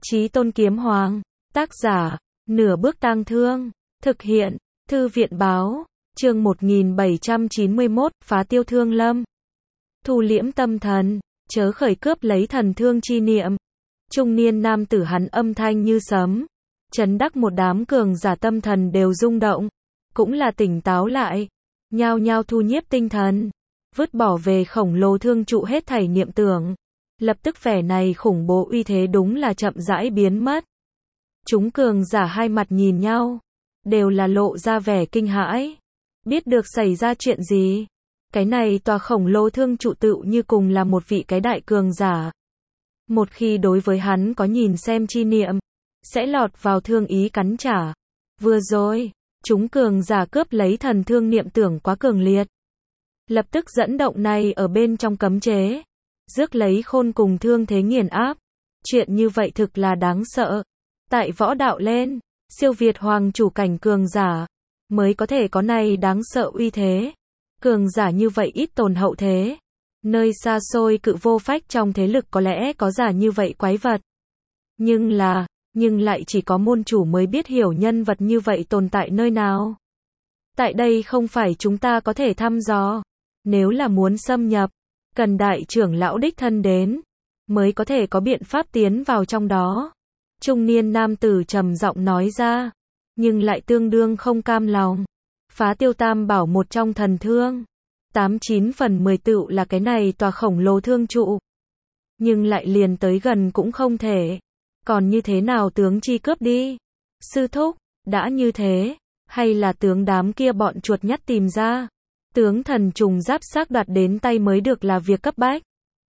Chí Tôn Kiếm Hoàng, tác giả, Nửa Bước Tang Thương, thực hiện, Thư viện báo, chương 1791, Phá Tiêu Thương Lâm. Thu liễm tâm thần, chớ khởi cướp lấy thần thương chi niệm. Trung niên nam tử hắn âm thanh như sấm, chấn đắc một đám cường giả tâm thần đều rung động, cũng là tỉnh táo lại, nhao nhao thu nhiếp tinh thần, vứt bỏ về khổng lồ thương trụ hết thảy niệm tưởng. Lập tức vẻ này khủng bố uy thế đúng là chậm rãi biến mất. Chúng cường giả hai mặt nhìn nhau, đều là lộ ra vẻ kinh hãi. Biết được xảy ra chuyện gì? Cái này tòa khổng lồ thương trụ tựu như cùng là một vị cái đại cường giả. Một khi đối với hắn có nhìn xem chi niệm, sẽ lọt vào thương ý cắn trả. Vừa rồi, chúng cường giả cướp lấy thần thương niệm tưởng quá cường liệt. Lập tức dẫn động này ở bên trong cấm chế. Rước lấy khôn cùng thương thế nghiền áp. Chuyện như vậy thực là đáng sợ. Tại võ đạo lên, siêu việt hoàng chủ cảnh cường giả, mới có thể có này đáng sợ uy thế. Cường giả như vậy ít tồn hậu thế. Nơi xa xôi cự vô phách trong thế lực có lẽ có giả như vậy quái vật. Nhưng lại chỉ có môn chủ mới biết hiểu nhân vật như vậy tồn tại nơi nào. Tại đây không phải chúng ta có thể thăm dò. Nếu là muốn xâm nhập, cần đại trưởng lão đích thân đến, mới có thể có biện pháp tiến vào trong đó. Trung niên nam tử trầm giọng nói ra, nhưng lại tương đương không cam lòng. Phá Tiêu Tam bảo một trong thần thương, 89 phần 10 tựu là cái này tòa khổng lồ thương trụ. Nhưng lại liền tới gần cũng không thể. Còn như thế nào tướng chi cướp đi? Sư thúc, đã như thế, hay là tướng đám kia bọn chuột nhắt tìm ra? Tướng thần trùng giáp xác đoạt đến tay mới được là việc cấp bách.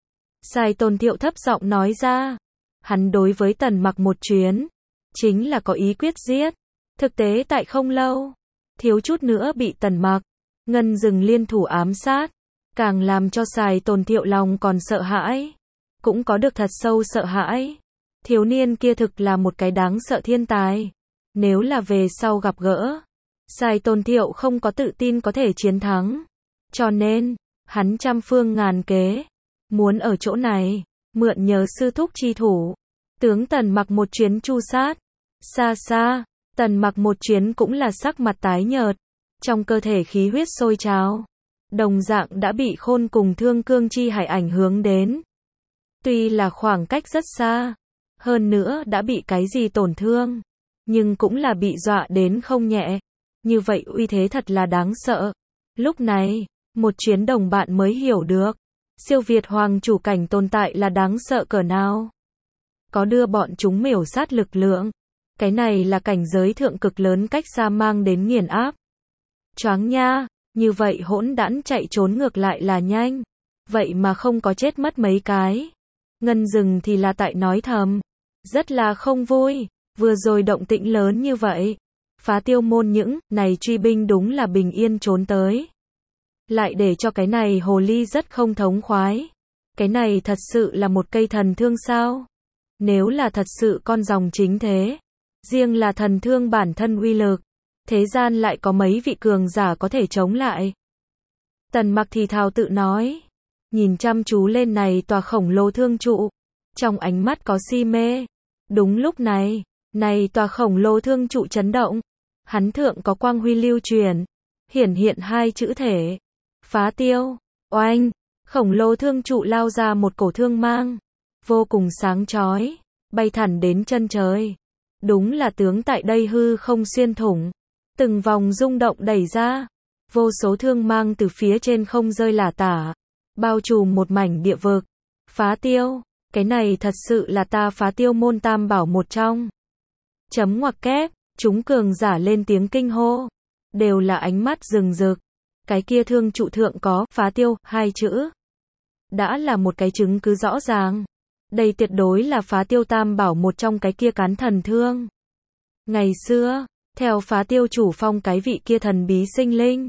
Sai Tôn Thiệu thấp giọng nói ra. Hắn đối với Tần Mặc một chuyến, chính là có ý quyết giết. Thực tế tại không lâu, thiếu chút nữa bị Tần Mặc, Ngân Dừng liên thủ ám sát. Càng làm cho Sai Tôn Thiệu lòng còn sợ hãi. Cũng có được thật sâu sợ hãi. Thiếu niên kia thực là một cái đáng sợ thiên tài. Nếu là về sau gặp gỡ, Sai Tôn Thiệu không có tự tin có thể chiến thắng. Cho nên, hắn trăm phương ngàn kế, muốn ở chỗ này, mượn nhờ sư thúc chi thủ. Tướng Tần Mặc một chuyến chu sát. Xa xa, Tần Mặc một chuyến cũng là sắc mặt tái nhợt. Trong cơ thể khí huyết sôi trào. Đồng dạng đã bị khôn cùng thương cương chi hải ảnh hướng đến. Tuy là khoảng cách rất xa, hơn nữa đã bị cái gì tổn thương, nhưng cũng là bị dọa đến không nhẹ. Như vậy uy thế thật là đáng sợ. Lúc này, một chuyến đồng bạn mới hiểu được, siêu việt hoàng chủ cảnh tồn tại là đáng sợ cỡ nào. Có đưa bọn chúng miểu sát lực lượng. Cái này là cảnh giới thượng cực lớn cách xa mang đến nghiền áp. Choáng nha, như vậy hỗn đản chạy trốn ngược lại là nhanh. Vậy mà không có chết mất mấy cái. Ngân Dừng thì là tại nói thầm. Rất là không vui, vừa rồi động tĩnh lớn như vậy. Phá Tiêu môn những này truy binh đúng là bình yên trốn tới. Lại để cho cái này hồ ly rất không thống khoái. Cái này thật sự là một cây thần thương sao? Nếu là thật sự con rồng chính thế, riêng là thần thương bản thân uy lực, thế gian lại có mấy vị cường giả có thể chống lại. Tần Mặc thì thào tự nói, nhìn chăm chú lên này tòa khổng lồ thương trụ, trong ánh mắt có si mê. Đúng lúc này, tòa khổng lồ thương trụ chấn động, hắn thượng có quang huy lưu truyền, hiển hiện hai chữ thể. Phá Tiêu, oanh, khổng lồ thương trụ lao ra một cổ thương mang, vô cùng sáng chói, bay thẳng đến chân trời. Đúng là tướng tại đây hư không xuyên thủng, từng vòng rung động đẩy ra, vô số thương mang từ phía trên không rơi lả tả, bao trùm một mảnh địa vực. Phá Tiêu, cái này thật sự là ta Phá Tiêu môn tam bảo một trong. Chấm ngoặc kép, chúng cường giả lên tiếng kinh hô, đều là ánh mắt rừng rực. Cái kia thương trụ thượng có Phá Tiêu hai chữ, đã là một cái chứng cứ rõ ràng. Đây tuyệt đối là Phá Tiêu tam bảo một trong cái kia cán thần thương. Ngày xưa, theo Phá Tiêu chủ phong cái vị kia thần bí sinh linh,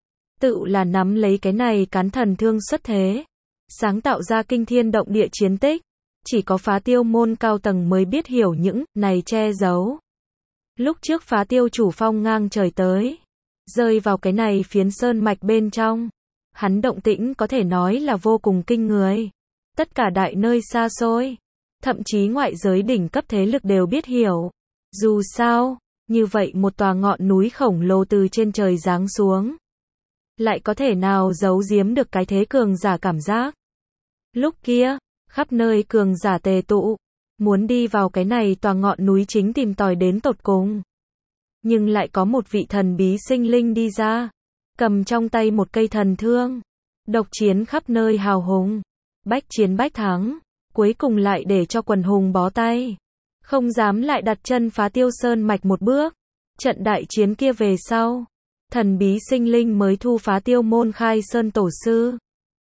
tự là nắm lấy cái này cán thần thương xuất thế, sáng tạo ra kinh thiên động địa chiến tích. Chỉ có Phá Tiêu môn cao tầng mới biết hiểu những này che giấu. Lúc trước Phá Tiêu chủ phong ngang trời tới, rơi vào cái này phiến sơn mạch bên trong, hắn động tĩnh có thể nói là vô cùng kinh người. Tất cả đại nơi xa xôi, thậm chí ngoại giới đỉnh cấp thế lực đều biết hiểu. Dù sao, như vậy một tòa ngọn núi khổng lồ từ trên trời giáng xuống, lại có thể nào giấu giếm được cái thế cường giả cảm giác. Lúc kia, khắp nơi cường giả tề tụ, muốn đi vào cái này tòa ngọn núi chính tìm tòi đến tột cùng. Nhưng lại có một vị thần bí sinh linh đi ra, cầm trong tay một cây thần thương, độc chiến khắp nơi hào hùng, bách chiến bách thắng, cuối cùng lại để cho quần hùng bó tay, không dám lại đặt chân Phá Tiêu Sơn mạch một bước. Trận đại chiến kia về sau, thần bí sinh linh mới thu Phá Tiêu môn khai sơn tổ sư.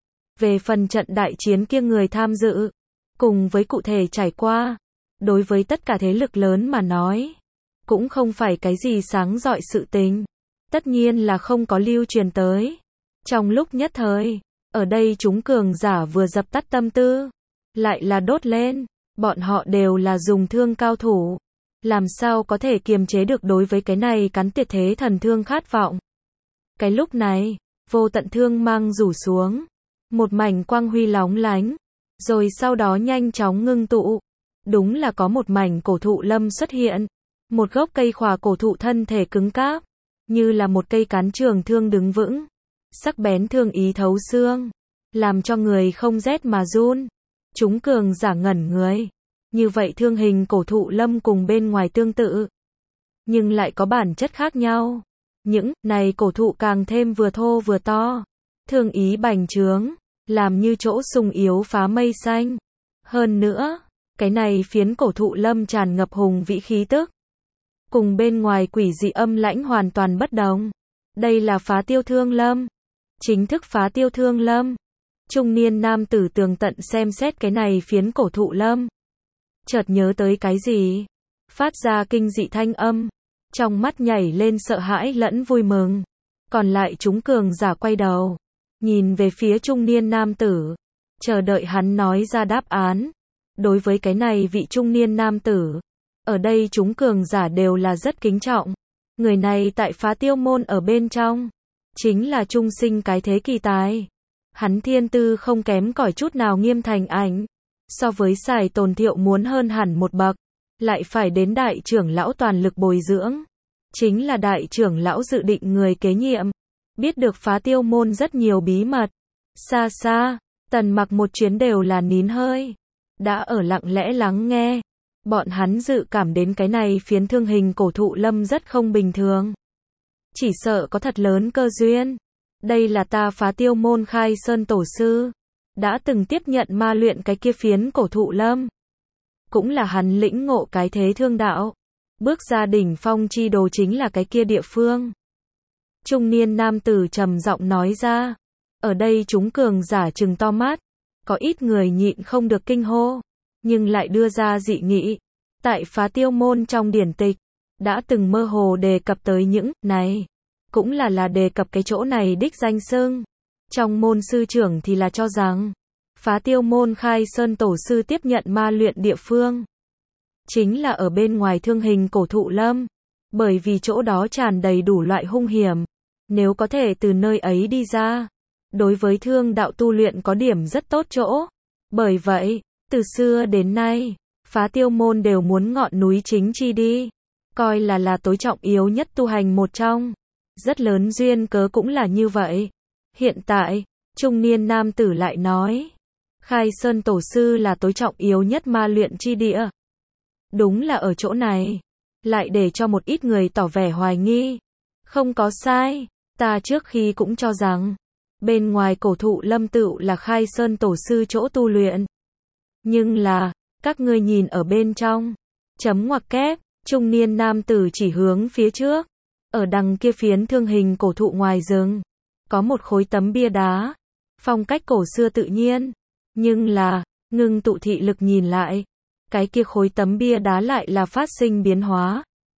Về phần trận đại chiến kia người tham dự, cùng với cụ thể trải qua, đối với tất cả thế lực lớn mà nói, cũng không phải cái gì sáng rọi sự tình. Tất nhiên là không có lưu truyền tới. Trong lúc nhất thời, ở đây chúng cường giả vừa dập tắt tâm tư, lại là đốt lên. Bọn họ đều là dùng thương cao thủ, làm sao có thể kiềm chế được đối với cái này cắn tiệt thế thần thương khát vọng. Cái lúc này, vô tận thương mang rủ xuống, một mảnh quang huy lóng lánh, rồi sau đó nhanh chóng ngưng tụ. Đúng là có một mảnh cổ thụ lâm xuất hiện, một gốc cây khỏa cổ thụ thân thể cứng cáp, như là một cây cán trường thương đứng vững, sắc bén thương ý thấu xương, làm cho người không rét mà run. Chúng cường giả ngẩn người. Như vậy thương hình cổ thụ lâm cùng bên ngoài tương tự, nhưng lại có bản chất khác nhau. Những này cổ thụ càng thêm vừa thô vừa to, thương ý bành trướng, làm như chỗ sung yếu phá mây xanh. Hơn nữa, cái này phiến cổ thụ lâm tràn ngập hùng vĩ khí tức, cùng bên ngoài quỷ dị âm lãnh hoàn toàn bất đồng. Đây là Phá Tiêu Thương Lâm, chính thức Phá Tiêu Thương Lâm. Trung niên nam tử tường tận xem xét cái này phiến cổ thụ lâm, chợt nhớ tới cái gì, phát ra kinh dị thanh âm, trong mắt nhảy lên sợ hãi lẫn vui mừng. Còn lại chúng cường giả quay đầu, nhìn về phía trung niên nam tử, chờ đợi hắn nói ra đáp án. Đối với cái này vị trung niên nam tử, ở đây chúng cường giả đều là rất kính trọng. Người này tại Phá Tiêu môn ở bên trong, chính là trung sinh cái thế kỳ tài. Hắn thiên tư không kém cỏi chút nào Nghiêm Thành Ảnh, so với Sài Tồn Thiệu muốn hơn hẳn một bậc, lại phải đến đại trưởng lão toàn lực bồi dưỡng. Chính là đại trưởng lão dự định người kế nhiệm, biết được Phá Tiêu môn rất nhiều bí mật. Xa xa, Tần Mặc một chuyến đều là nín hơi, đã ở lặng lẽ lắng nghe. Bọn hắn dự cảm đến cái này phiến thương hình cổ thụ lâm rất không bình thường, chỉ sợ có thật lớn cơ duyên. Đây là ta Phá Tiêu môn khai sơn tổ sư, đã từng tiếp nhận ma luyện cái kia phiến cổ thụ lâm, cũng là hắn lĩnh ngộ cái thế thương đạo, bước ra đỉnh phong chi đồ chính là cái kia địa phương. Trung niên nam tử trầm giọng nói ra. Ở đây chúng cường giả trừng to mắt, có ít người nhịn không được kinh hô, nhưng lại đưa ra dị nghị. Tại Phá Tiêu môn trong điển tịch, đã từng mơ hồ đề cập tới những này, cũng là đề cập cái chỗ này đích danh xưng. Trong môn sư trưởng thì là cho rằng, Phá Tiêu môn khai sơn tổ sư tiếp nhận ma luyện địa phương, chính là ở bên ngoài thương hình cổ thụ lâm, bởi vì chỗ đó tràn đầy đủ loại hung hiểm. Nếu có thể từ nơi ấy đi ra, đối với thương đạo tu luyện có điểm rất tốt chỗ. Bởi vậy, từ xưa đến nay, Phá Tiêu môn đều muốn ngọn núi chính chi đi, coi là tối trọng yếu nhất tu hành một trong. Rất lớn duyên cớ cũng là như vậy. Hiện tại, trung niên nam tử lại nói, khai sơn tổ sư là tối trọng yếu nhất ma luyện chi địa. Đúng là ở chỗ này, lại để cho một ít người tỏ vẻ hoài nghi. Không có sai, ta trước khi cũng cho rằng, bên ngoài cổ thụ lâm tựu là khai sơn tổ sư chỗ tu luyện. Nhưng là, các ngươi nhìn ở bên trong, chấm ngoặc kép, trung niên nam tử chỉ hướng phía trước. Ở đằng kia phiến thương hình cổ thụ ngoài rừng, có một khối tấm bia đá, phong cách cổ xưa tự nhiên. Nhưng là, ngưng tụ thị lực nhìn lại, cái kia khối tấm bia đá lại là phát sinh biến hóa.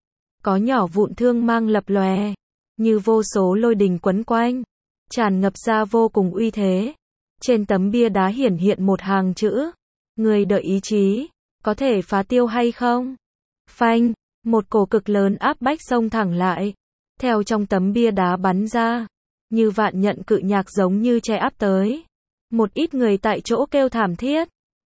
Có nhỏ vụn thương mang lập lòe, như vô số lôi đình quấn quanh, tràn ngập ra vô cùng uy thế. Trên tấm bia đá hiển hiện một hàng chữ, người đợi ý chí, có thể phá tiêu hay không? Phanh, một cổ cực lớn áp bách xông thẳng lại, theo trong tấm bia đá bắn ra, như vạn nhận cự nhạc giống như che áp tới. Một ít người tại chỗ kêu thảm thiết,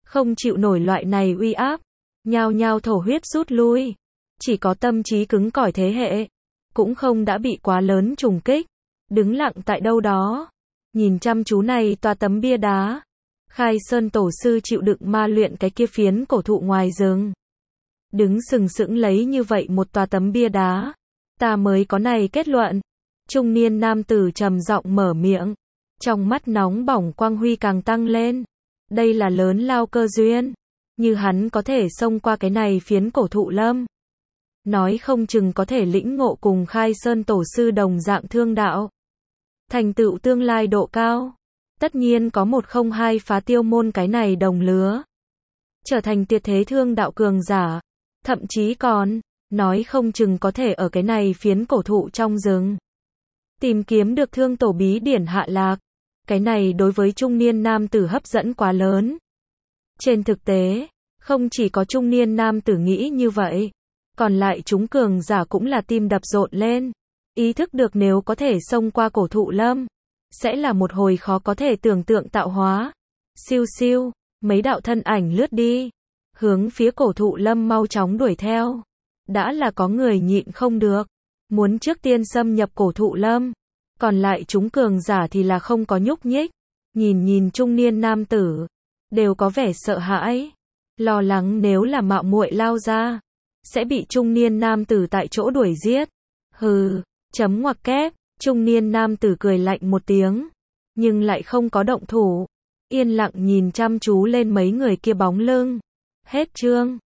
không chịu nổi loại này uy áp, nhao nhao thổ huyết rút lui. Chỉ có tâm trí cứng cỏi thế hệ, cũng không đã bị quá lớn trùng kích, đứng lặng tại đâu đó, nhìn chăm chú này tòa tấm bia đá. Khai Sơn tổ sư chịu đựng ma luyện cái kia phiến cổ thụ ngoài rừng. Đứng sừng sững lấy như vậy một tòa tấm bia đá, ta mới có này kết luận. Trung niên nam tử trầm giọng mở miệng, trong mắt nóng bỏng quang huy càng tăng lên. Đây là lớn lao cơ duyên, như hắn có thể xông qua cái này phiến cổ thụ lâm, nói không chừng có thể lĩnh ngộ cùng Khai Sơn tổ sư đồng dạng thương đạo, thành tựu tương lai độ cao. Tất nhiên có 102 phá tiêu môn cái này đồng lứa, trở thành tuyệt thế thương đạo cường giả, thậm chí còn, nói không chừng có thể ở cái này phiến cổ thụ trong rừng, tìm kiếm được thương tổ bí điển hạ lạc. Cái này đối với trung niên nam tử hấp dẫn quá lớn. Trên thực tế, không chỉ có trung niên nam tử nghĩ như vậy, còn lại chúng cường giả cũng là tim đập rộn lên, ý thức được nếu có thể xông qua cổ thụ lâm, sẽ là một hồi khó có thể tưởng tượng tạo hóa. Siêu siêu, mấy đạo thân ảnh lướt đi, hướng phía cổ thụ lâm mau chóng đuổi theo. Đã là có người nhịn không được, muốn trước tiên xâm nhập cổ thụ lâm, còn lại chúng cường giả thì là không có nhúc nhích, nhìn trung niên nam tử, đều có vẻ sợ hãi, lo lắng nếu là mạo muội lao ra, sẽ bị trung niên nam tử tại chỗ đuổi giết. Hừ, chấm ngoặc kép, trung niên nam tử cười lạnh một tiếng, nhưng lại không có động thủ, yên lặng nhìn chăm chú lên mấy người kia bóng lưng. Hết chương.